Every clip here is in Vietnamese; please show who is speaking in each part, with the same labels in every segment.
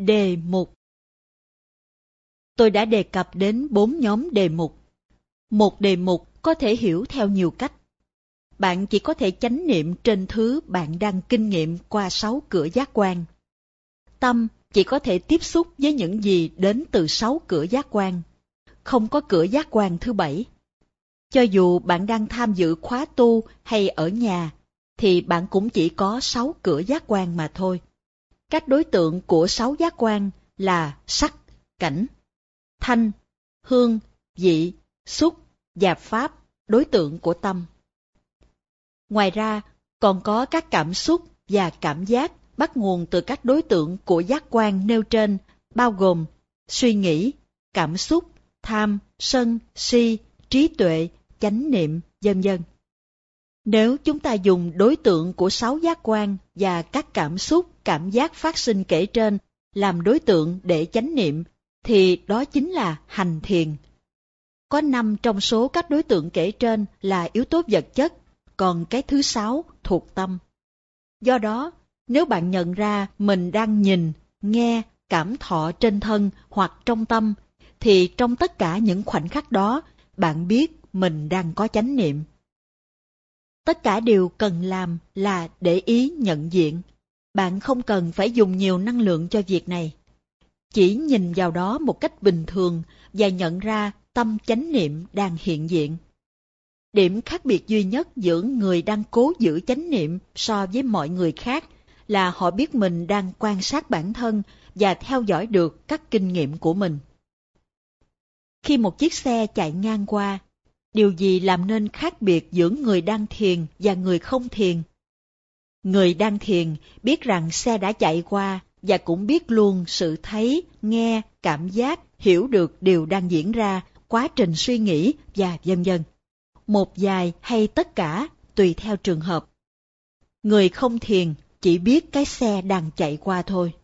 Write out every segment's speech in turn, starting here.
Speaker 1: Đề mục. Tôi đã đề cập đến 4 nhóm đề mục. Một đề mục có thể hiểu theo nhiều cách. Bạn chỉ có thể chánh niệm trên thứ bạn đang kinh nghiệm qua 6 cửa giác quan. Tâm chỉ có thể tiếp xúc với những gì đến từ 6 cửa giác quan. Không có cửa giác quan thứ 7. Cho dù bạn đang tham dự khóa tu hay ở nhà, thì bạn cũng chỉ có 6 cửa giác quan mà thôi. Các đối tượng của 6 giác quan là sắc, cảnh, thanh, hương, vị, xúc và pháp, đối tượng của tâm. Ngoài ra, còn có các cảm xúc và cảm giác bắt nguồn từ các đối tượng của giác quan nêu trên, bao gồm suy nghĩ, cảm xúc, tham, sân, si, trí tuệ, chánh niệm, vân vân. Nếu chúng ta dùng đối tượng của 6 giác quan và các cảm xúc, cảm giác phát sinh kể trên làm đối tượng để chánh niệm, thì đó chính là hành thiền. Có 5 trong số các đối tượng kể trên là yếu tố vật chất, còn cái thứ 6 thuộc tâm. Do đó, nếu bạn nhận ra mình đang nhìn, nghe, cảm thọ trên thân hoặc trong tâm, thì trong tất cả những khoảnh khắc đó, bạn biết mình đang có chánh niệm. Tất cả điều cần làm là để ý nhận diện. Bạn không cần phải dùng nhiều năng lượng cho việc này. Chỉ nhìn vào đó một cách bình thường và nhận ra tâm chánh niệm đang hiện diện. Điểm khác biệt duy nhất giữa người đang cố giữ chánh niệm so với mọi người khác là họ biết mình đang quan sát bản thân và theo dõi được các kinh nghiệm của mình. Khi một chiếc xe chạy ngang qua, điều gì làm nên khác biệt giữa người đang thiền và người không thiền? Người đang thiền biết rằng xe đã chạy qua và cũng biết luôn sự thấy, nghe, cảm giác, hiểu được điều đang diễn ra, quá trình suy nghĩ và vân vân. Một vài hay tất cả, tùy theo trường hợp. Người không thiền chỉ biết cái xe đang chạy qua thôi.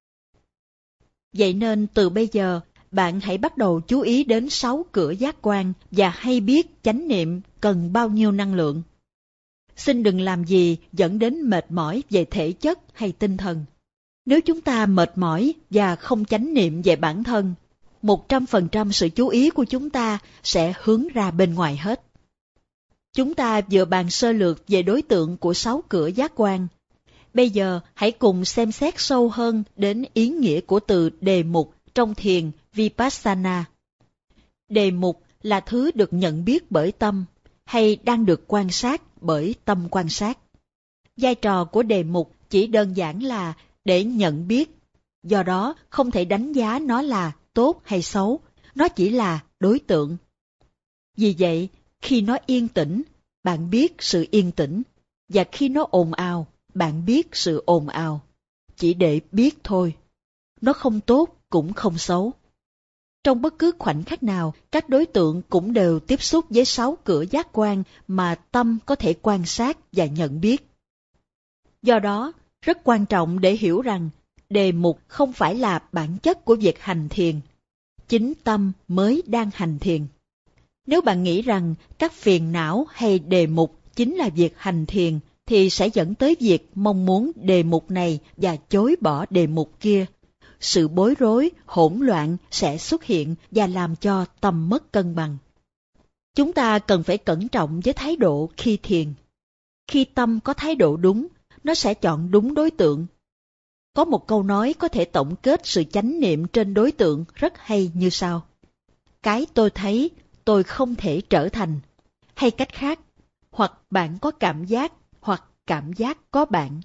Speaker 1: Vậy nên từ bây giờ, bạn hãy bắt đầu chú ý đến 6 cửa giác quan và hay biết chánh niệm cần bao nhiêu năng lượng. Xin đừng làm gì dẫn đến mệt mỏi về thể chất hay tinh thần. Nếu chúng ta mệt mỏi và không chánh niệm về bản thân, 100% sự chú ý của chúng ta sẽ hướng ra bên ngoài hết. Chúng ta vừa bàn sơ lược về đối tượng của 6 cửa giác quan. Bây giờ hãy cùng xem xét sâu hơn đến ý nghĩa của từ đề mục trong thiền Vipassana. Đề mục là thứ được nhận biết bởi tâm, hay đang được quan sát bởi tâm quan sát. Vai trò của đề mục chỉ đơn giản là để nhận biết, do đó không thể đánh giá nó là tốt hay xấu, nó chỉ là đối tượng. Vì vậy, khi nó yên tĩnh, bạn biết sự yên tĩnh, và khi nó ồn ào, bạn biết sự ồn ào. Chỉ để biết thôi. Nó không tốt cũng không xấu. Trong bất cứ khoảnh khắc nào, các đối tượng cũng đều tiếp xúc với 6 cửa giác quan mà tâm có thể quan sát và nhận biết. Do đó, rất quan trọng để hiểu rằng đề mục không phải là bản chất của việc hành thiền. Chính tâm mới đang hành thiền. Nếu bạn nghĩ rằng các phiền não hay đề mục chính là việc hành thiền, thì sẽ dẫn tới việc mong muốn đề mục này và chối bỏ đề mục kia. Sự bối rối, hỗn loạn sẽ xuất hiện và làm cho tâm mất cân bằng. Chúng ta cần phải cẩn trọng với thái độ khi thiền. Khi tâm có thái độ đúng, nó sẽ chọn đúng đối tượng. Có một câu nói có thể tổng kết sự chánh niệm trên đối tượng rất hay như sau. Cái tôi thấy, tôi không thể trở thành. Hay cách khác, hoặc bạn có cảm giác, hoặc cảm giác có bạn.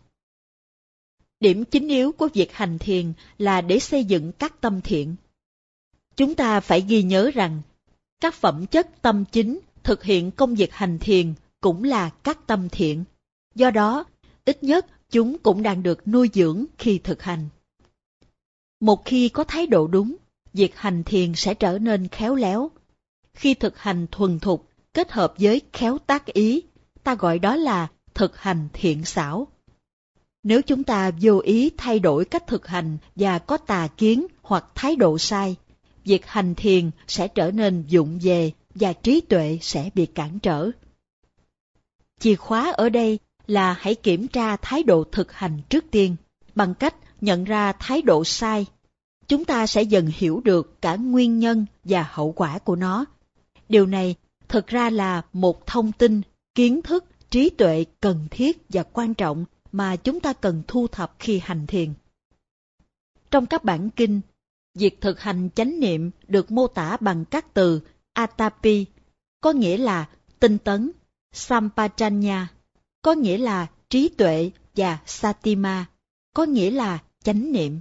Speaker 1: Điểm chính yếu của việc hành thiền là để xây dựng các tâm thiện. Chúng ta phải ghi nhớ rằng, các phẩm chất tâm chính thực hiện công việc hành thiền cũng là các tâm thiện. Do đó, ít nhất chúng cũng đang được nuôi dưỡng khi thực hành. Một khi có thái độ đúng, việc hành thiền sẽ trở nên khéo léo. Khi thực hành thuần thục kết hợp với khéo tác ý, ta gọi đó là thực hành thiện xảo. Nếu chúng ta vô ý thay đổi cách thực hành và có tà kiến hoặc thái độ sai, việc hành thiền sẽ trở nên vụng về và trí tuệ sẽ bị cản trở. Chìa khóa ở đây là hãy kiểm tra thái độ thực hành trước tiên, bằng cách nhận ra thái độ sai chúng ta sẽ dần hiểu được cả nguyên nhân và hậu quả của nó. Điều này thực ra là một thông tin, kiến thức, trí tuệ cần thiết và quan trọng mà chúng ta cần thu thập khi hành thiền. Trong các bản kinh, việc thực hành chánh niệm được mô tả bằng các từ atapi, có nghĩa là tinh tấn, sampajanya, có nghĩa là trí tuệ, và satima, có nghĩa là chánh niệm.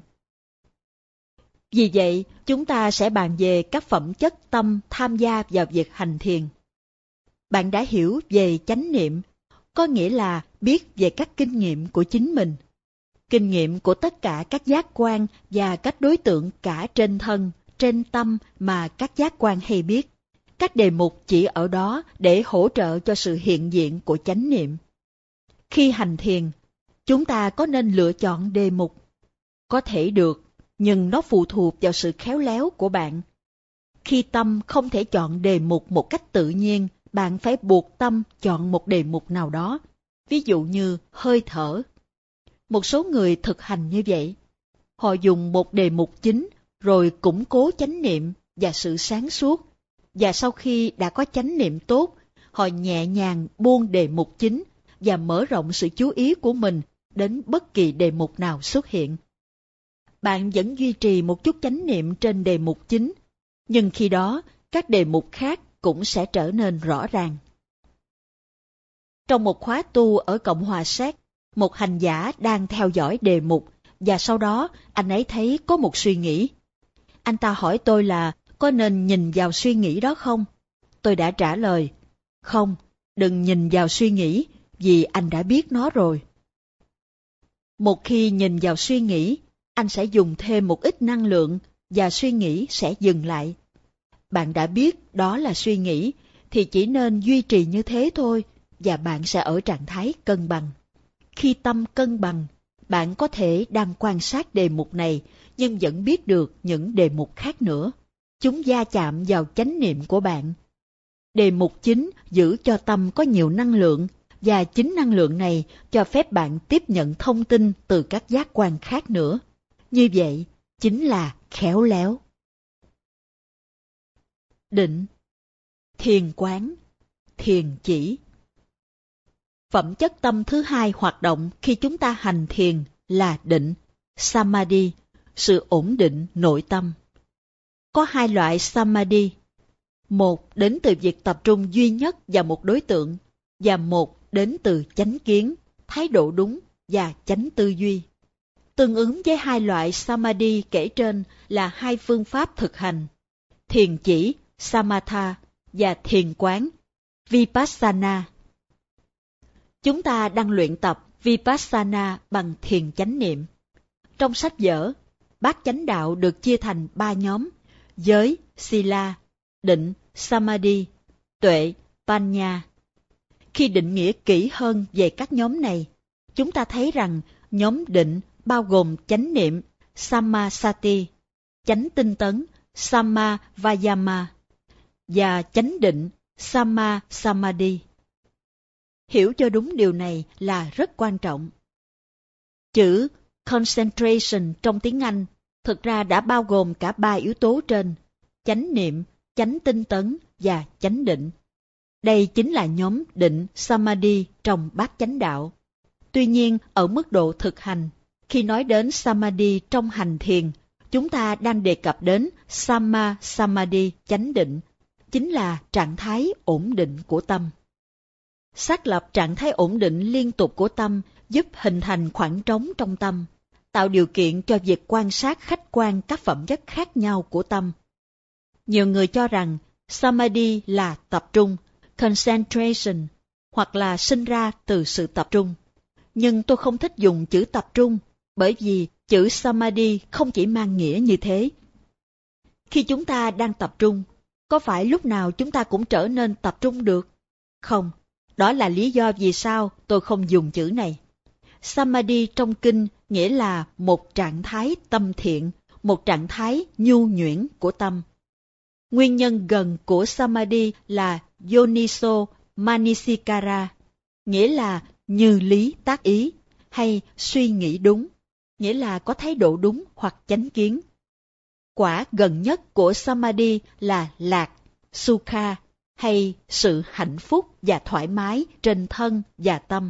Speaker 1: Vì vậy, chúng ta sẽ bàn về các phẩm chất tâm tham gia vào việc hành thiền. Bạn đã hiểu về chánh niệm, có nghĩa là biết về các kinh nghiệm của chính mình, kinh nghiệm của tất cả các giác quan và các đối tượng cả trên thân, trên tâm mà các giác quan hay biết. Các đề mục chỉ ở đó để hỗ trợ cho sự hiện diện của chánh niệm. Khi hành thiền, chúng ta có nên lựa chọn đề mục? Có thể được, nhưng nó phụ thuộc vào sự khéo léo của bạn. Khi tâm không thể chọn đề mục một cách tự nhiên, bạn phải buộc tâm chọn một đề mục nào đó, ví dụ như hơi thở. Một số người thực hành như vậy. Họ dùng một đề mục chính, rồi củng cố chánh niệm và sự sáng suốt. Và sau khi đã có chánh niệm tốt, họ nhẹ nhàng buông đề mục chính và mở rộng sự chú ý của mình đến bất kỳ đề mục nào xuất hiện. Bạn vẫn duy trì một chút chánh niệm trên đề mục chính, nhưng khi đó các đề mục khác cũng sẽ trở nên rõ ràng. Trong một khóa tu ở Cộng hòa Séc, một hành giả đang theo dõi đề mục và sau đó anh ấy thấy có một suy nghĩ. Anh ta hỏi tôi là có nên nhìn vào suy nghĩ đó không? Tôi đã trả lời, không, đừng nhìn vào suy nghĩ, vì anh đã biết nó rồi. Một khi nhìn vào suy nghĩ, anh sẽ dùng thêm một ít năng lượng và suy nghĩ sẽ dừng lại. Bạn đã biết đó là suy nghĩ, thì chỉ nên duy trì như thế thôi, và bạn sẽ ở trạng thái cân bằng. Khi tâm cân bằng, bạn có thể đang quan sát đề mục này, nhưng vẫn biết được những đề mục khác nữa. Chúng va chạm vào chánh niệm của bạn. Đề mục chính giữ cho tâm có nhiều năng lượng, và chính năng lượng này cho phép bạn tiếp nhận thông tin từ các giác quan khác nữa. Như vậy, chính là khéo léo. Định, thiền quán, thiền chỉ. Phẩm chất tâm thứ hai hoạt động khi chúng ta hành thiền là định, samadhi, sự ổn định nội tâm. Có hai loại samadhi. Một đến từ việc tập trung duy nhất vào một đối tượng, và một đến từ chánh kiến, thái độ đúng và chánh tư duy. Tương ứng với hai loại samadhi kể trên là hai phương pháp thực hành: thiền chỉ, samatha, và thiền quán, vipassana. Chúng ta đang luyện tập vipassana bằng thiền chánh niệm. Trong sách vở, bát chánh đạo được chia thành 3 nhóm: giới, sila, định, samadhi, tuệ, panya. Khi định nghĩa kỹ hơn về các nhóm này, chúng ta thấy rằng nhóm định bao gồm chánh niệm, sammasati, chánh tinh tấn, sammavayama, và chánh định, sammasamadhi. Hiểu cho đúng điều này là rất quan trọng. Chữ concentration trong tiếng Anh thực ra đã bao gồm cả 3 yếu tố trên: chánh niệm, chánh tinh tấn và chánh định. Đây chính là nhóm định samadhi trong bát chánh đạo. Tuy nhiên, ở mức độ thực hành, khi nói đến samadhi trong hành thiền, chúng ta đang đề cập đến samma samadhi chánh định, chính là trạng thái ổn định của tâm. Xác lập trạng thái ổn định liên tục của tâm giúp hình thành khoảng trống trong tâm, tạo điều kiện cho việc quan sát khách quan các phẩm chất khác nhau của tâm. Nhiều người cho rằng samadhi là tập trung, concentration, hoặc là sinh ra từ sự tập trung. Nhưng tôi không thích dùng chữ tập trung, bởi vì chữ samadhi không chỉ mang nghĩa như thế. Khi chúng ta đang tập trung, có phải lúc nào chúng ta cũng trở nên tập trung được? Không, đó là lý do vì sao tôi không dùng chữ này. Samadhi trong kinh nghĩa là một trạng thái tâm thiện, một trạng thái nhu nhuyễn của tâm. Nguyên nhân gần của samadhi là yoniso manasikara, nghĩa là như lý tác ý, hay suy nghĩ đúng, nghĩa là có thái độ đúng hoặc chánh kiến. Quả gần nhất của Samadhi là lạc, Sukha, hay sự hạnh phúc và thoải mái trên thân và tâm.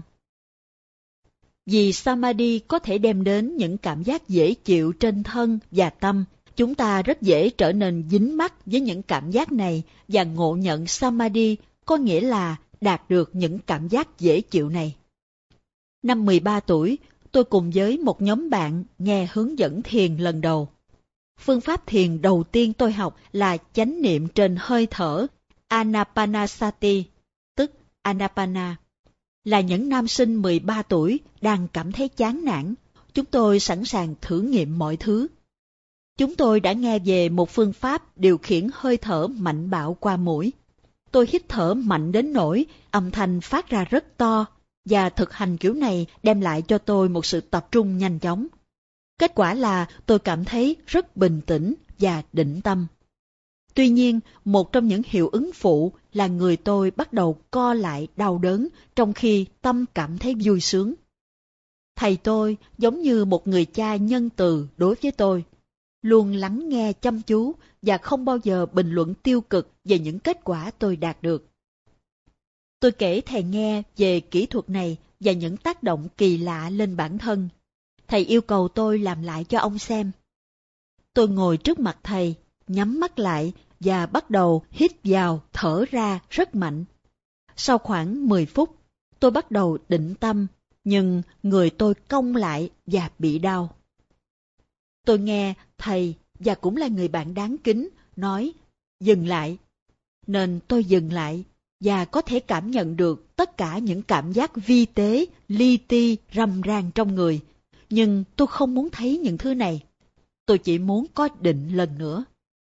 Speaker 1: Vì Samadhi có thể đem đến những cảm giác dễ chịu trên thân và tâm, chúng ta rất dễ trở nên dính mắc với những cảm giác này và ngộ nhận Samadhi có nghĩa là đạt được những cảm giác dễ chịu này. Năm 13 tuổi, tôi cùng với một nhóm bạn nghe hướng dẫn thiền lần đầu. Phương pháp thiền đầu tiên tôi học là chánh niệm trên hơi thở, Anapanasati, tức Anapana. Là những nam sinh 13 tuổi đang cảm thấy chán nản, chúng tôi sẵn sàng thử nghiệm mọi thứ. Chúng tôi đã nghe về một phương pháp điều khiển hơi thở mạnh bạo qua mũi. Tôi hít thở mạnh đến nỗi âm thanh phát ra rất to, và thực hành kiểu này đem lại cho tôi một sự tập trung nhanh chóng. Kết quả là tôi cảm thấy rất bình tĩnh và định tâm. Tuy nhiên, một trong những hiệu ứng phụ là người tôi bắt đầu co lại đau đớn trong khi tâm cảm thấy vui sướng. Thầy tôi giống như một người cha nhân từ đối với tôi, luôn lắng nghe chăm chú và không bao giờ bình luận tiêu cực về những kết quả tôi đạt được. Tôi kể thầy nghe về kỹ thuật này và những tác động kỳ lạ lên bản thân. Thầy yêu cầu tôi làm lại cho ông xem. Tôi ngồi trước mặt thầy, nhắm mắt lại và bắt đầu hít vào, thở ra rất mạnh. Sau khoảng 10 phút, tôi bắt đầu định tâm, nhưng người tôi cong lại và bị đau. Tôi nghe thầy, và cũng là người bạn đáng kính, nói dừng lại. Nên tôi dừng lại và có thể cảm nhận được tất cả những cảm giác vi tế, li ti, râm ran trong người. Nhưng tôi không muốn thấy những thứ này. Tôi chỉ muốn có định lần nữa.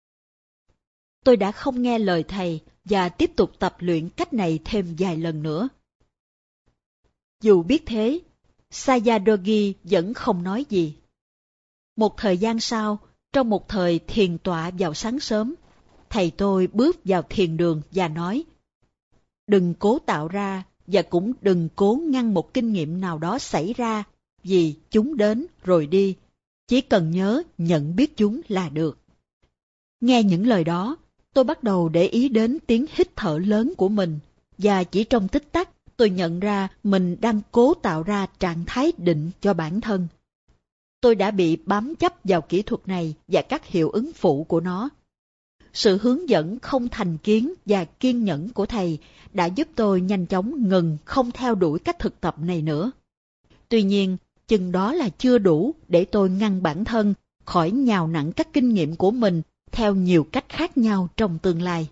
Speaker 1: Tôi đã không nghe lời thầy và tiếp tục tập luyện cách này thêm vài lần nữa. Dù biết thế, Sayadogi vẫn không nói gì. Một thời gian sau, trong một thời thiền tọa vào sáng sớm, thầy tôi bước vào thiền đường và nói: đừng cố tạo ra và cũng đừng cố ngăn một kinh nghiệm nào đó xảy ra, vì chúng đến rồi đi, chỉ cần nhớ nhận biết chúng là được. Nghe những lời đó, tôi bắt đầu để ý đến tiếng hít thở lớn của mình, và chỉ trong tích tắc tôi nhận ra mình đang cố tạo ra trạng thái định cho bản thân. Tôi đã bị bám chấp vào kỹ thuật này và các hiệu ứng phụ của nó. Sự hướng dẫn không thành kiến và kiên nhẫn của thầy đã giúp tôi nhanh chóng ngừng không theo đuổi cách thực tập này nữa. Tuy nhiên, chừng đó là chưa đủ để tôi ngăn bản thân khỏi nhào nặn các kinh nghiệm của mình theo nhiều cách khác nhau trong tương lai.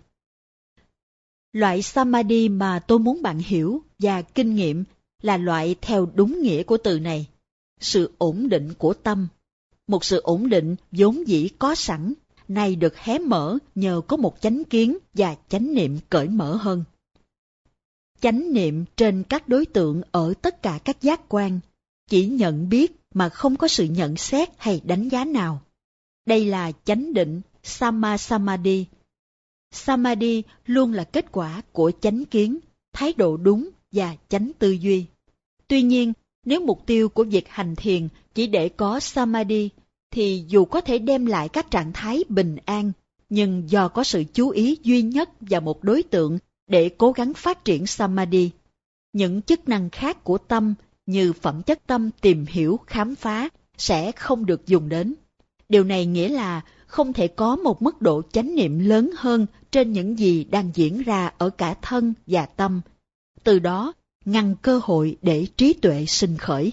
Speaker 1: Loại Samadhi mà tôi muốn bạn hiểu và kinh nghiệm là loại theo đúng nghĩa của từ này, sự ổn định của tâm. Một sự ổn định vốn dĩ có sẵn, nay được hé mở nhờ có một chánh kiến và chánh niệm cởi mở hơn. Chánh niệm trên các đối tượng ở tất cả các giác quan, chỉ nhận biết mà không có sự nhận xét hay đánh giá nào. Đây là chánh định, Samma Samadhi. Samadhi luôn là kết quả của chánh kiến, thái độ đúng và chánh tư duy. Tuy nhiên, nếu mục tiêu của việc hành thiền chỉ để có Samadhi, thì dù có thể đem lại các trạng thái bình an, nhưng do có sự chú ý duy nhất vào một đối tượng để cố gắng phát triển Samadhi, những chức năng khác của tâm như phẩm chất tâm tìm hiểu, khám phá sẽ không được dùng đến. Điều này nghĩa là không thể có một mức độ chánh niệm lớn hơn trên những gì đang diễn ra ở cả thân và tâm. Từ đó, ngăn cơ hội để trí tuệ sinh khởi.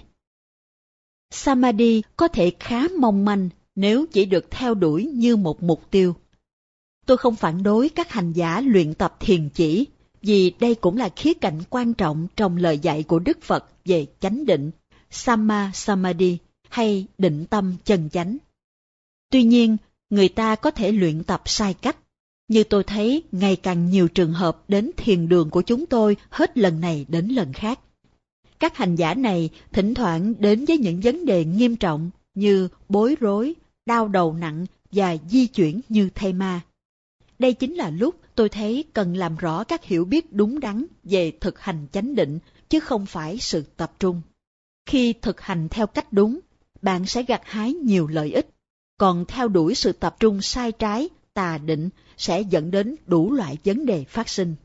Speaker 1: Samadhi có thể khá mong manh nếu chỉ được theo đuổi như một mục tiêu. Tôi không phản đối các hành giả luyện tập thiền chỉ, vì đây cũng là khía cạnh quan trọng trong lời dạy của Đức Phật về chánh định, Samma Samadhi hay định tâm chân chánh. Tuy nhiên, người ta có thể luyện tập sai cách. Như tôi thấy ngày càng nhiều trường hợp đến thiền đường của chúng tôi hết lần này đến lần khác. Các hành giả này thỉnh thoảng đến với những vấn đề nghiêm trọng như bối rối, đau đầu nặng và di chuyển như thây ma. Đây chính là lúc tôi thấy cần làm rõ các hiểu biết đúng đắn về thực hành chánh định, chứ không phải sự tập trung. Khi thực hành theo cách đúng, bạn sẽ gặt hái nhiều lợi ích. còn theo đuổi sự tập trung sai trái, tà định sẽ dẫn đến đủ loại vấn đề phát sinh.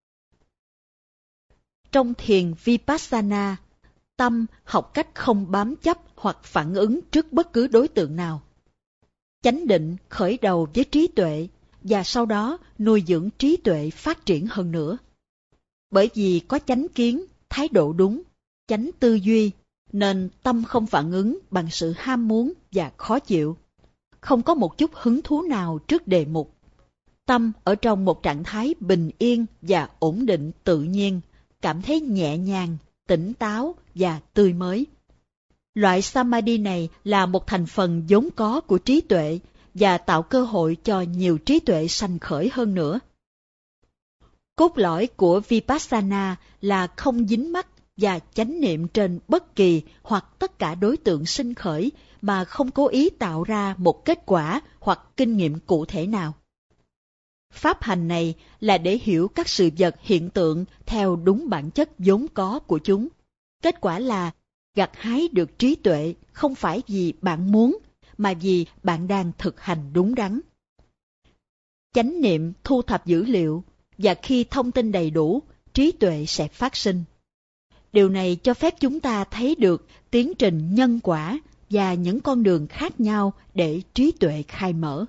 Speaker 1: Trong thiền Vipassana, tâm học cách không bám chấp hoặc phản ứng trước bất cứ đối tượng nào. Chánh định khởi đầu với trí tuệ và sau đó nuôi dưỡng trí tuệ phát triển hơn nữa. Bởi vì có chánh kiến, thái độ đúng, chánh tư duy, nên tâm không phản ứng bằng sự ham muốn và khó chịu. Không có một chút hứng thú nào trước đề mục. Tâm ở trong một trạng thái bình yên và ổn định tự nhiên, cảm thấy nhẹ nhàng, tỉnh táo và tươi mới. Loại samadhi này là một thành phần vốn có của trí tuệ và tạo cơ hội cho nhiều trí tuệ sanh khởi hơn nữa. Cốt lõi của Vipassana là không dính mắc và chánh niệm trên bất kỳ hoặc tất cả đối tượng sinh khởi mà không cố ý tạo ra một kết quả hoặc kinh nghiệm cụ thể nào. Pháp hành này là để hiểu các sự vật hiện tượng theo đúng bản chất vốn có của chúng. Kết quả là gặt hái được trí tuệ không phải vì bạn muốn, mà vì bạn đang thực hành đúng đắn. Chánh niệm thu thập dữ liệu, và khi thông tin đầy đủ, trí tuệ sẽ phát sinh. Điều này cho phép chúng ta thấy được tiến trình nhân quả và những con đường khác nhau để trí tuệ khai mở.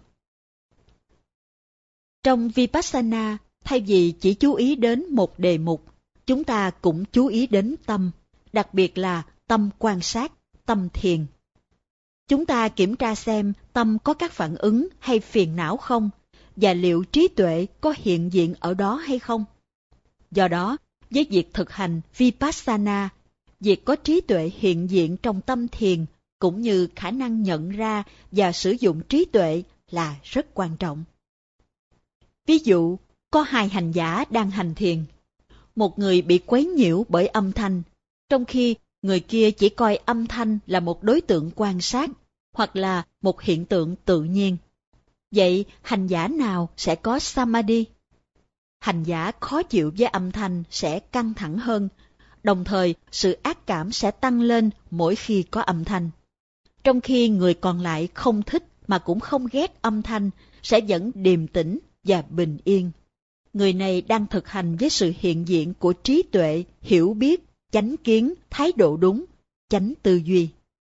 Speaker 1: Trong Vipassana, thay vì chỉ chú ý đến một đề mục, chúng ta cũng chú ý đến tâm, đặc biệt là tâm quan sát, tâm thiền. Chúng ta kiểm tra xem tâm có các phản ứng hay phiền não không, và liệu trí tuệ có hiện diện ở đó hay không. Do đó, với việc thực hành Vipassana, việc có trí tuệ hiện diện trong tâm thiền cũng như khả năng nhận ra và sử dụng trí tuệ là rất quan trọng. Ví dụ, có hai hành giả đang hành thiền. Một người bị quấy nhiễu bởi âm thanh, trong khi người kia chỉ coi âm thanh là một đối tượng quan sát hoặc là một hiện tượng tự nhiên. Vậy hành giả nào sẽ có samadhi? Hành giả khó chịu với âm thanh sẽ căng thẳng hơn, đồng thời sự ác cảm sẽ tăng lên mỗi khi có âm thanh. Trong khi người còn lại không thích mà cũng không ghét âm thanh sẽ vẫn điềm tĩnh và bình yên. Người này đang thực hành với sự hiện diện của trí tuệ, hiểu biết, chánh kiến, thái độ đúng, chánh tư duy.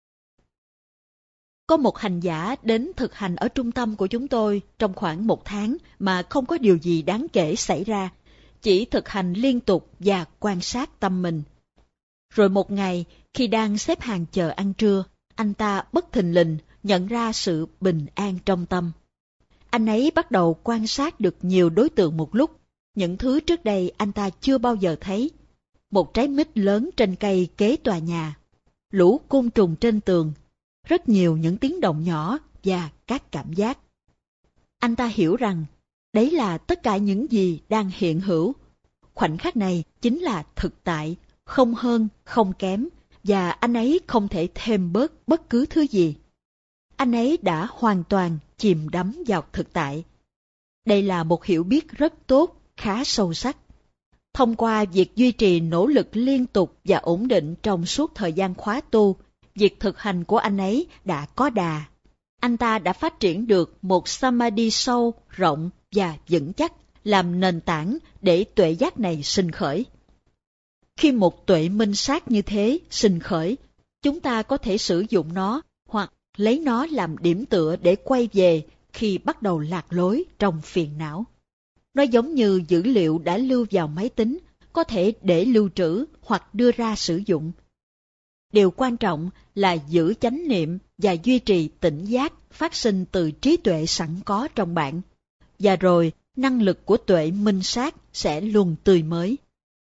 Speaker 1: Có một hành giả đến thực hành ở trung tâm của chúng tôi trong khoảng 1 tháng mà không có điều gì đáng kể xảy ra, chỉ thực hành liên tục và quan sát tâm mình. Rồi một ngày, khi đang xếp hàng chờ ăn trưa, anh ta bất thình lình nhận ra sự bình an trong tâm. Anh ấy bắt đầu quan sát được nhiều đối tượng một lúc, những thứ trước đây anh ta chưa bao giờ thấy. Một trái mít lớn trên cây kế tòa nhà, lũ côn trùng trên tường, rất nhiều những tiếng động nhỏ và các cảm giác. Anh ta hiểu rằng đấy là tất cả những gì đang hiện hữu. Khoảnh khắc này chính là thực tại, không hơn, không kém, và anh ấy không thể thêm bớt bất cứ thứ gì. Anh ấy đã hoàn toàn chìm đắm vào thực tại. Đây là một hiểu biết rất tốt, khá sâu sắc. Thông qua việc duy trì nỗ lực liên tục và ổn định trong suốt thời gian khóa tu, việc thực hành của anh ấy đã có đà. Anh ta đã phát triển được một samadhi sâu, rộng và vững chắc, làm nền tảng để tuệ giác này sinh khởi. Khi một tuệ minh sát như thế sinh khởi, chúng ta có thể sử dụng nó hoặc lấy nó làm điểm tựa để quay về khi bắt đầu lạc lối trong phiền não. Nó giống như dữ liệu đã lưu vào máy tính, có thể để lưu trữ hoặc đưa ra sử dụng. Điều quan trọng là giữ chánh niệm và duy trì tỉnh giác phát sinh từ trí tuệ sẵn có trong bạn. Và rồi, năng lực của tuệ minh sát sẽ luôn tươi mới.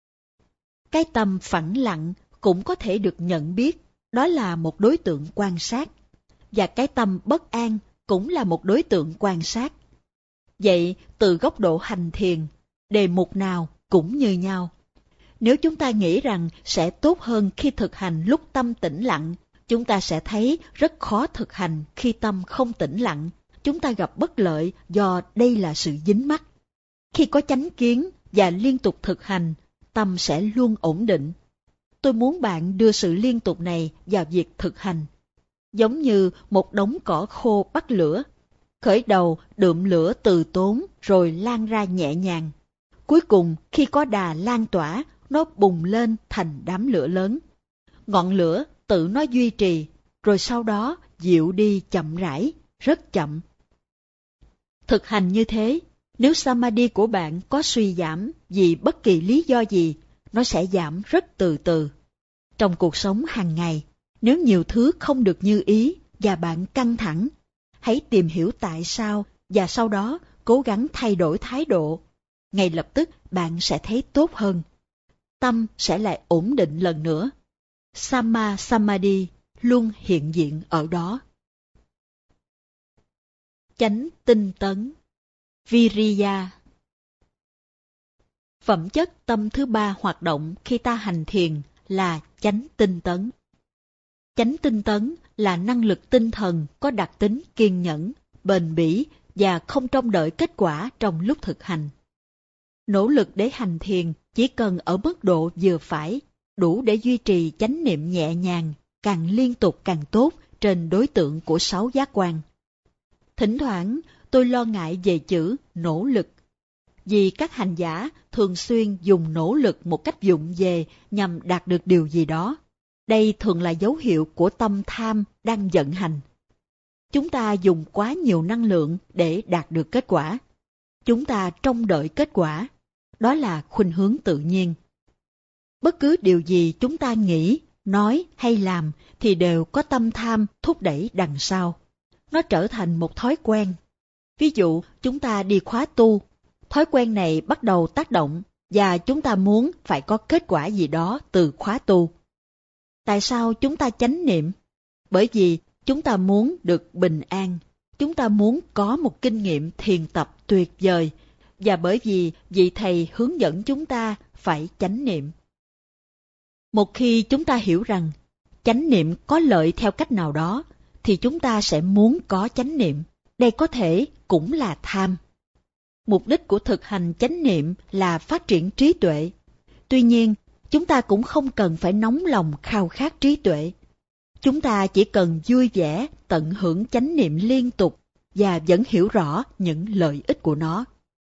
Speaker 1: Cái tâm phẳng lặng cũng có thể được nhận biết, đó là một đối tượng quan sát. Và cái tâm bất an cũng là một đối tượng quan sát. Vậy, từ góc độ hành thiền, đề mục nào cũng như nhau. Nếu chúng ta nghĩ rằng sẽ tốt hơn khi thực hành lúc tâm tĩnh lặng, chúng ta sẽ thấy rất khó thực hành khi tâm không tĩnh lặng. Chúng ta gặp bất lợi do đây là sự dính mắc. Khi có chánh kiến và liên tục thực hành, tâm sẽ luôn ổn định. Tôi muốn bạn đưa sự liên tục này vào việc thực hành. giống như một đống cỏ khô bắt lửa. Khởi đầu đượm lửa từ tốn rồi lan ra nhẹ nhàng. Cuối cùng khi có đà lan tỏa, nó bùng lên thành đám lửa lớn. Ngọn lửa tự nó duy trì, rồi sau đó dịu đi chậm rãi, rất chậm. Thực hành như thế, nếu samadhi của bạn có suy giảm vì bất kỳ lý do gì, nó sẽ giảm rất từ từ. Trong cuộc sống hàng ngày, nếu nhiều thứ không được như ý và bạn căng thẳng, hãy tìm hiểu tại sao và sau đó cố gắng thay đổi thái độ. Ngay lập tức bạn sẽ thấy tốt hơn. Tâm sẽ lại ổn định lần nữa. Samma Samadhi luôn hiện diện ở đó. Chánh tinh tấn, Viriya. Phẩm chất tâm thứ ba hoạt động khi ta hành thiền là chánh tinh tấn. Chánh tinh tấn là năng lực tinh thần có đặc tính kiên nhẫn, bền bỉ và không trông đợi kết quả trong lúc thực hành. Nỗ lực để hành thiền chỉ cần ở mức độ vừa phải, đủ để duy trì chánh niệm nhẹ nhàng, càng liên tục càng tốt trên đối tượng của 6 giác quan. Thỉnh thoảng, tôi lo ngại về chữ nỗ lực, vì các hành giả thường xuyên dùng nỗ lực một cách vụng về nhằm đạt được điều gì đó. Đây thường là dấu hiệu của tâm tham đang vận hành. Chúng ta dùng quá nhiều năng lượng để đạt được kết quả. Chúng ta trông đợi kết quả. Đó là khuynh hướng tự nhiên. Bất cứ điều gì chúng ta nghĩ, nói hay làm thì đều có tâm tham thúc đẩy đằng sau. Nó trở thành một thói quen. Ví dụ, chúng ta đi khóa tu. Thói quen này bắt đầu tác động và chúng ta muốn phải có kết quả gì đó từ khóa tu. Tại sao chúng ta chánh niệm? Bởi vì chúng ta muốn được bình an. Chúng ta muốn có một kinh nghiệm thiền tập tuyệt vời. Và bởi vì vị thầy hướng dẫn chúng ta phải chánh niệm. Một khi chúng ta hiểu rằng chánh niệm có lợi theo cách nào đó, thì chúng ta sẽ muốn có chánh niệm. Đây có thể cũng là tham. Mục đích của thực hành chánh niệm là phát triển trí tuệ. Tuy nhiên, chúng ta cũng không cần phải nóng lòng khao khát trí tuệ. Chúng ta chỉ cần vui vẻ tận hưởng chánh niệm liên tục và vẫn hiểu rõ những lợi ích của nó.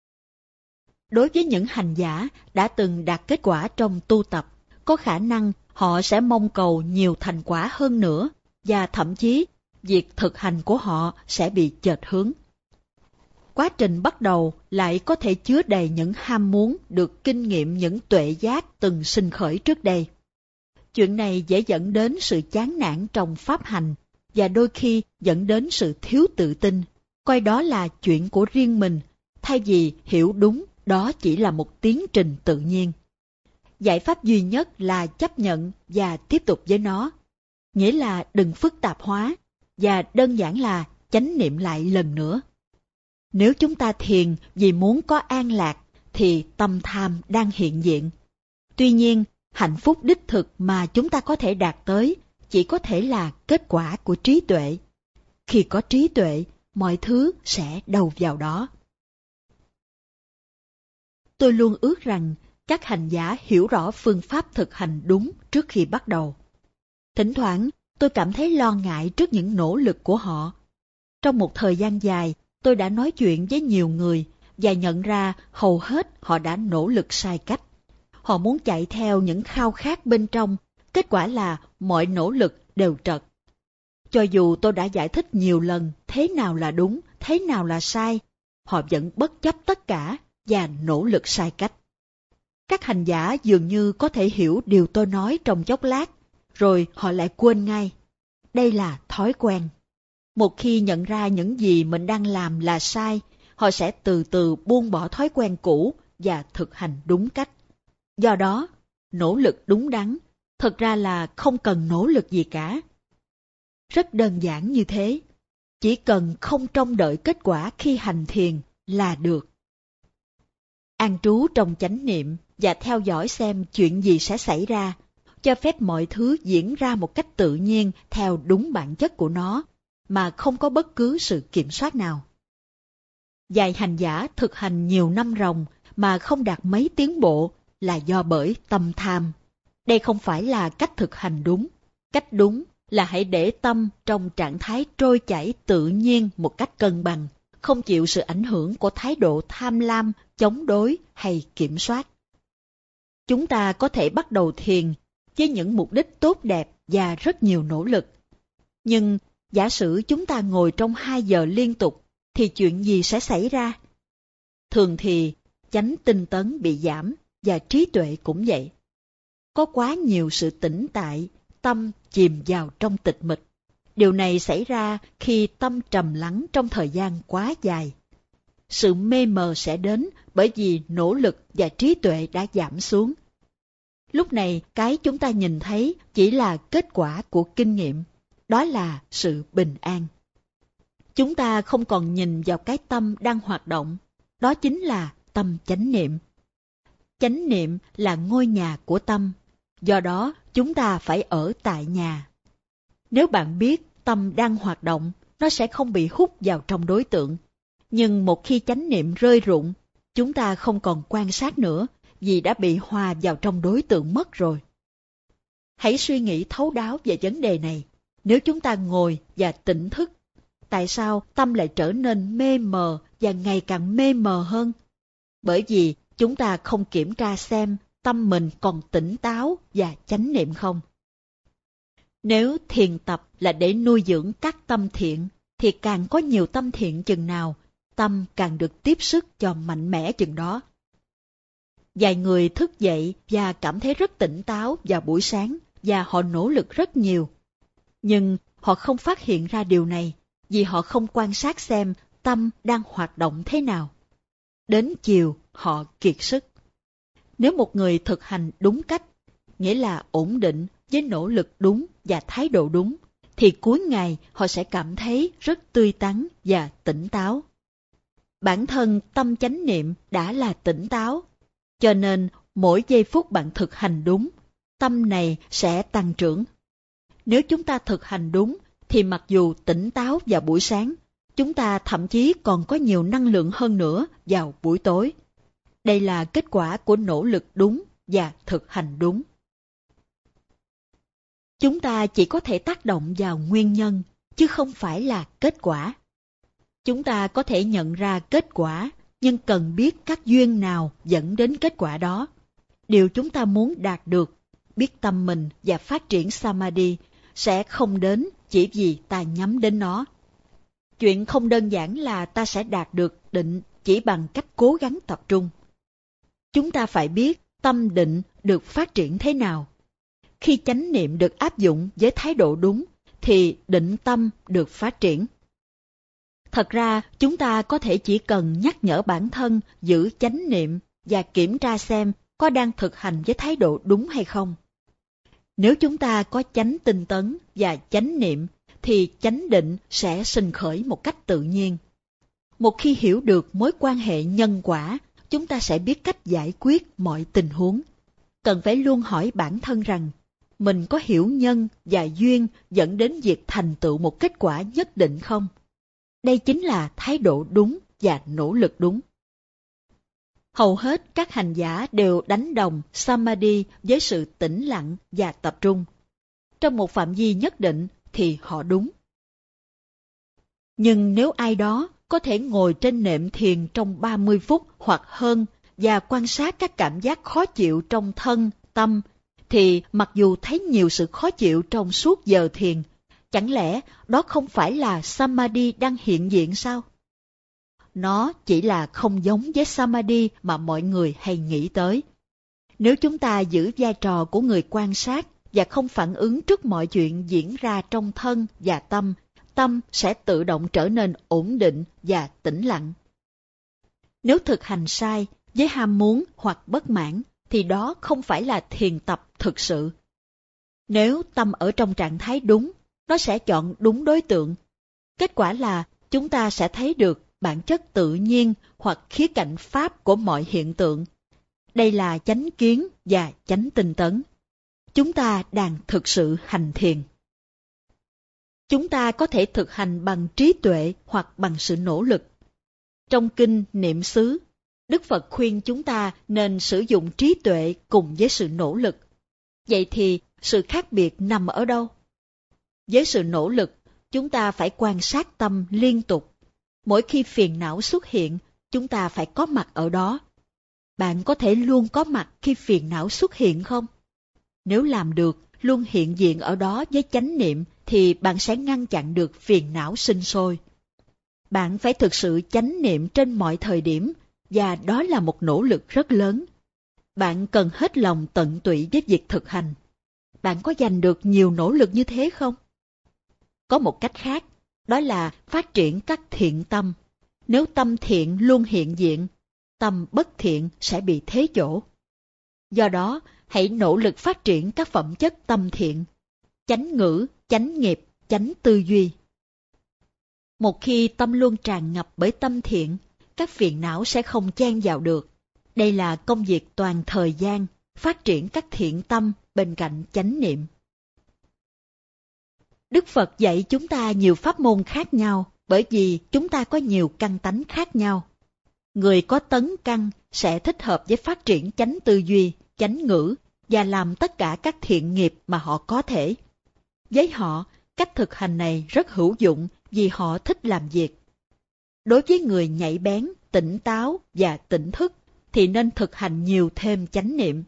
Speaker 1: Đối với những hành giả đã từng đạt kết quả trong tu tập, có khả năng họ sẽ mong cầu nhiều thành quả hơn nữa và thậm chí việc thực hành của họ sẽ bị chệch hướng. Quá trình bắt đầu lại có thể chứa đầy những ham muốn được kinh nghiệm những tuệ giác từng sinh khởi trước đây. Chuyện này dễ dẫn đến sự chán nản trong pháp hành và đôi khi dẫn đến sự thiếu tự tin, coi đó là chuyện của riêng mình, thay vì hiểu đúng đó chỉ là một tiến trình tự nhiên. Giải pháp duy nhất là chấp nhận và tiếp tục với nó, nghĩa là đừng phức tạp hóa và đơn giản là chánh niệm lại lần nữa. Nếu chúng ta thiền vì muốn có an lạc thì tâm tham đang hiện diện. Tuy nhiên, hạnh phúc đích thực mà chúng ta có thể đạt tới chỉ có thể là kết quả của trí tuệ. Khi có trí tuệ, mọi thứ sẽ đầu vào đó. Tôi luôn ước rằng các hành giả hiểu rõ phương pháp thực hành đúng trước khi bắt đầu. Thỉnh thoảng, tôi cảm thấy lo ngại trước những nỗ lực của họ. Trong một thời gian dài, tôi đã nói chuyện với nhiều người và nhận ra hầu hết họ đã nỗ lực sai cách. Họ muốn chạy theo những khao khát bên trong, kết quả là mọi nỗ lực đều trật. Cho dù tôi đã giải thích nhiều lần thế nào là đúng, thế nào là sai, họ vẫn bất chấp tất cả và nỗ lực sai cách. Các hành giả dường như có thể hiểu điều tôi nói trong chốc lát, rồi họ lại quên ngay. Đây là thói quen. Một khi nhận ra những gì mình đang làm là sai, họ sẽ từ từ buông bỏ thói quen cũ và thực hành đúng cách. Do đó, nỗ lực đúng đắn, thật ra là không cần nỗ lực gì cả. Rất đơn giản như thế, chỉ cần không trông đợi kết quả khi hành thiền là được. An trú trong chánh niệm và theo dõi xem chuyện gì sẽ xảy ra, cho phép mọi thứ diễn ra một cách tự nhiên theo đúng bản chất của nó, mà không có bất cứ sự kiểm soát nào. Vài hành giả thực hành nhiều năm ròng mà không đạt mấy tiến bộ là do bởi tâm tham. Đây không phải là cách thực hành đúng. Cách đúng là hãy để tâm trong trạng thái trôi chảy tự nhiên một cách cân bằng, không chịu sự ảnh hưởng của thái độ tham lam, chống đối hay kiểm soát. Chúng ta có thể bắt đầu thiền với những mục đích tốt đẹp và rất nhiều nỗ lực. Nhưng giả sử chúng ta ngồi trong 2 giờ liên tục, thì chuyện gì sẽ xảy ra? Thường thì chánh tinh tấn bị giảm và trí tuệ cũng vậy. Có quá nhiều sự tĩnh tại, tâm chìm vào trong tịch mịch. Điều này xảy ra khi tâm trầm lắng trong thời gian quá dài. Sự mê mờ sẽ đến bởi vì nỗ lực và trí tuệ đã giảm xuống. Lúc này cái chúng ta nhìn thấy chỉ là kết quả của kinh nghiệm, đó là sự bình an. Chúng ta không còn nhìn vào cái tâm đang hoạt động, đó chính là tâm chánh niệm. Chánh niệm là ngôi nhà của tâm, do đó chúng ta phải ở tại nhà. Nếu bạn biết tâm đang hoạt động, nó sẽ không bị hút vào trong đối tượng. Nhưng một khi chánh niệm rơi rụng, chúng ta không còn quan sát nữa, vì đã bị hòa vào trong đối tượng mất rồi. Hãy suy nghĩ thấu đáo về vấn đề này. Nếu chúng ta ngồi và tỉnh thức, tại sao tâm lại trở nên mê mờ và ngày càng mê mờ hơn? Bởi vì chúng ta không kiểm tra xem tâm mình còn tỉnh táo và chánh niệm không. Nếu thiền tập là để nuôi dưỡng các tâm thiện, thì càng có nhiều tâm thiện chừng nào, tâm càng được tiếp sức cho mạnh mẽ chừng đó. Vài người thức dậy và cảm thấy rất tỉnh táo vào buổi sáng và họ nỗ lực rất nhiều. Nhưng họ không phát hiện ra điều này vì họ không quan sát xem tâm đang hoạt động thế nào. Đến chiều họ kiệt sức. Nếu một người thực hành đúng cách, nghĩa là ổn định với nỗ lực đúng và thái độ đúng, thì cuối ngày họ sẽ cảm thấy rất tươi tắn và tỉnh táo. Bản thân tâm chánh niệm đã là tỉnh táo, cho nên mỗi giây phút bạn thực hành đúng, tâm này sẽ tăng trưởng. Nếu chúng ta thực hành đúng, thì mặc dù tỉnh táo vào buổi sáng, chúng ta thậm chí còn có nhiều năng lượng hơn nữa vào buổi tối. Đây là kết quả của nỗ lực đúng và thực hành đúng. Chúng ta chỉ có thể tác động vào nguyên nhân, chứ không phải là kết quả. Chúng ta có thể nhận ra kết quả, nhưng cần biết các duyên nào dẫn đến kết quả đó. Điều chúng ta muốn đạt được, biết tâm mình và phát triển Samadhi, sẽ không đến chỉ vì ta nhắm đến nó. Chuyện không đơn giản là ta sẽ đạt được định chỉ bằng cách cố gắng tập trung. Chúng ta phải biết tâm định được phát triển thế nào. Khi chánh niệm được áp dụng với thái độ đúng, thì định tâm được phát triển. Thật ra, chúng ta có thể chỉ cần nhắc nhở bản thân giữ chánh niệm và kiểm tra xem có đang thực hành với thái độ đúng hay không. Nếu chúng ta có chánh tinh tấn và chánh niệm, thì chánh định sẽ sinh khởi một cách tự nhiên. Một khi hiểu được mối quan hệ nhân quả, chúng ta sẽ biết cách giải quyết mọi tình huống. Cần phải luôn hỏi bản thân rằng, mình có hiểu nhân và duyên dẫn đến việc thành tựu một kết quả nhất định không? Đây chính là thái độ đúng và nỗ lực đúng. Hầu hết các hành giả đều đánh đồng Samadhi với sự tĩnh lặng và tập trung. Trong một phạm vi nhất định thì họ đúng. Nhưng nếu ai đó có thể ngồi trên nệm thiền trong 30 phút hoặc hơn và quan sát các cảm giác khó chịu trong thân, tâm, thì mặc dù thấy nhiều sự khó chịu trong suốt giờ thiền, chẳng lẽ đó không phải là Samadhi đang hiện diện sao? Nó chỉ là không giống với Samadhi mà mọi người hay nghĩ tới. Nếu chúng ta giữ vai trò của người quan sát và không phản ứng trước mọi chuyện diễn ra trong thân và tâm, tâm sẽ tự động trở nên ổn định và tĩnh lặng. Nếu thực hành sai với ham muốn hoặc bất mãn, thì đó không phải là thiền tập thực sự. Nếu tâm ở trong trạng thái đúng, nó sẽ chọn đúng đối tượng. Kết quả là chúng ta sẽ thấy được bản chất tự nhiên hoặc khía cạnh pháp của mọi hiện tượng. Đây là chánh kiến và chánh tinh tấn. Chúng ta đang thực sự hành thiền. Chúng ta có thể thực hành bằng trí tuệ hoặc bằng sự nỗ lực. Trong kinh Niệm xứ, Đức Phật khuyên chúng ta nên sử dụng trí tuệ cùng với sự nỗ lực. Vậy thì sự khác biệt nằm ở đâu? Với sự nỗ lực, chúng ta phải quan sát tâm liên tục. Mỗi khi phiền não xuất hiện, chúng ta phải có mặt ở đó. Bạn có thể luôn có mặt khi phiền não xuất hiện không? Nếu làm được, luôn hiện diện ở đó với chánh niệm, thì bạn sẽ ngăn chặn được phiền não sinh sôi. Bạn phải thực sự chánh niệm trên mọi thời điểm, và đó là một nỗ lực rất lớn. Bạn cần hết lòng tận tụy với việc thực hành. Bạn có dành được nhiều nỗ lực như thế không? Có một cách khác, đó là phát triển các thiện tâm. Nếu tâm thiện luôn hiện diện, tâm bất thiện sẽ bị thế chỗ. Do đó, hãy nỗ lực phát triển các phẩm chất tâm thiện, chánh ngữ, chánh nghiệp, chánh tư duy. Một khi tâm luôn tràn ngập bởi tâm thiện, các phiền não sẽ không chen vào được. Đây là công việc toàn thời gian, phát triển các thiện tâm bên cạnh chánh niệm. Đức Phật dạy chúng ta nhiều pháp môn khác nhau, bởi vì chúng ta có nhiều căn tánh khác nhau. Người có tấn căn sẽ thích hợp với phát triển chánh tư duy, chánh ngữ và làm tất cả các thiện nghiệp mà họ có thể. Với họ, cách thực hành này rất hữu dụng vì họ thích làm việc. Đối với người nhạy bén, tỉnh táo và tỉnh thức, thì nên thực hành nhiều thêm chánh niệm.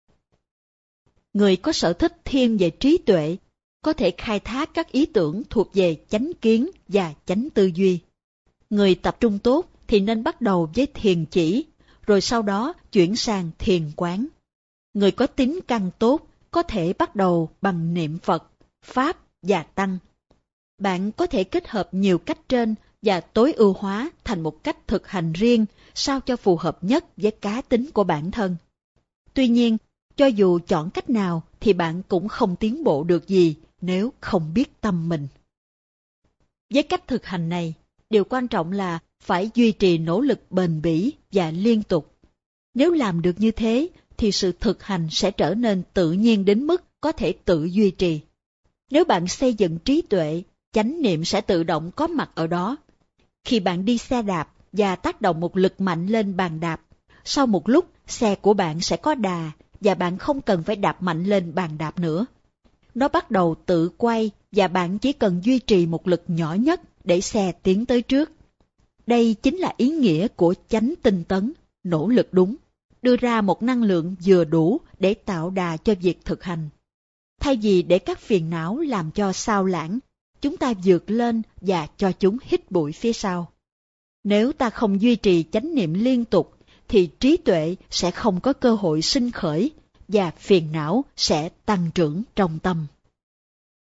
Speaker 1: Người có sở thích thiên về trí tuệ, có thể khai thác các ý tưởng thuộc về chánh kiến và chánh tư duy. Người tập trung tốt thì nên bắt đầu với thiền chỉ, rồi sau đó chuyển sang thiền quán. Người có tín căn tốt có thể bắt đầu bằng niệm Phật, Pháp và Tăng. Bạn có thể kết hợp nhiều cách trên và tối ưu hóa thành một cách thực hành riêng sao cho phù hợp nhất với cá tính của bản thân. Tuy nhiên, cho dù chọn cách nào thì bạn cũng không tiến bộ được gì nếu không biết tâm mình. Với cách thực hành này, điều quan trọng là phải duy trì nỗ lực bền bỉ và liên tục. Nếu làm được như thế, thì sự thực hành sẽ trở nên tự nhiên đến mức có thể tự duy trì. Nếu bạn xây dựng trí tuệ, chánh niệm sẽ tự động có mặt ở đó. Khi bạn đi xe đạp và tác động một lực mạnh lên bàn đạp, sau một lúc xe của bạn sẽ có đà và bạn không cần phải đạp mạnh lên bàn đạp nữa. Nó bắt đầu tự quay và bạn chỉ cần duy trì một lực nhỏ nhất để xe tiến tới trước. Đây chính là ý nghĩa của chánh tinh tấn, nỗ lực đúng, đưa ra một năng lượng vừa đủ để tạo đà cho việc thực hành. Thay vì để các phiền não làm cho sao lãng, chúng ta vượt lên và cho chúng hít bụi phía sau. Nếu ta không duy trì chánh niệm liên tục, thì trí tuệ sẽ không có cơ hội sinh khởi và phiền não sẽ tăng trưởng trong tâm.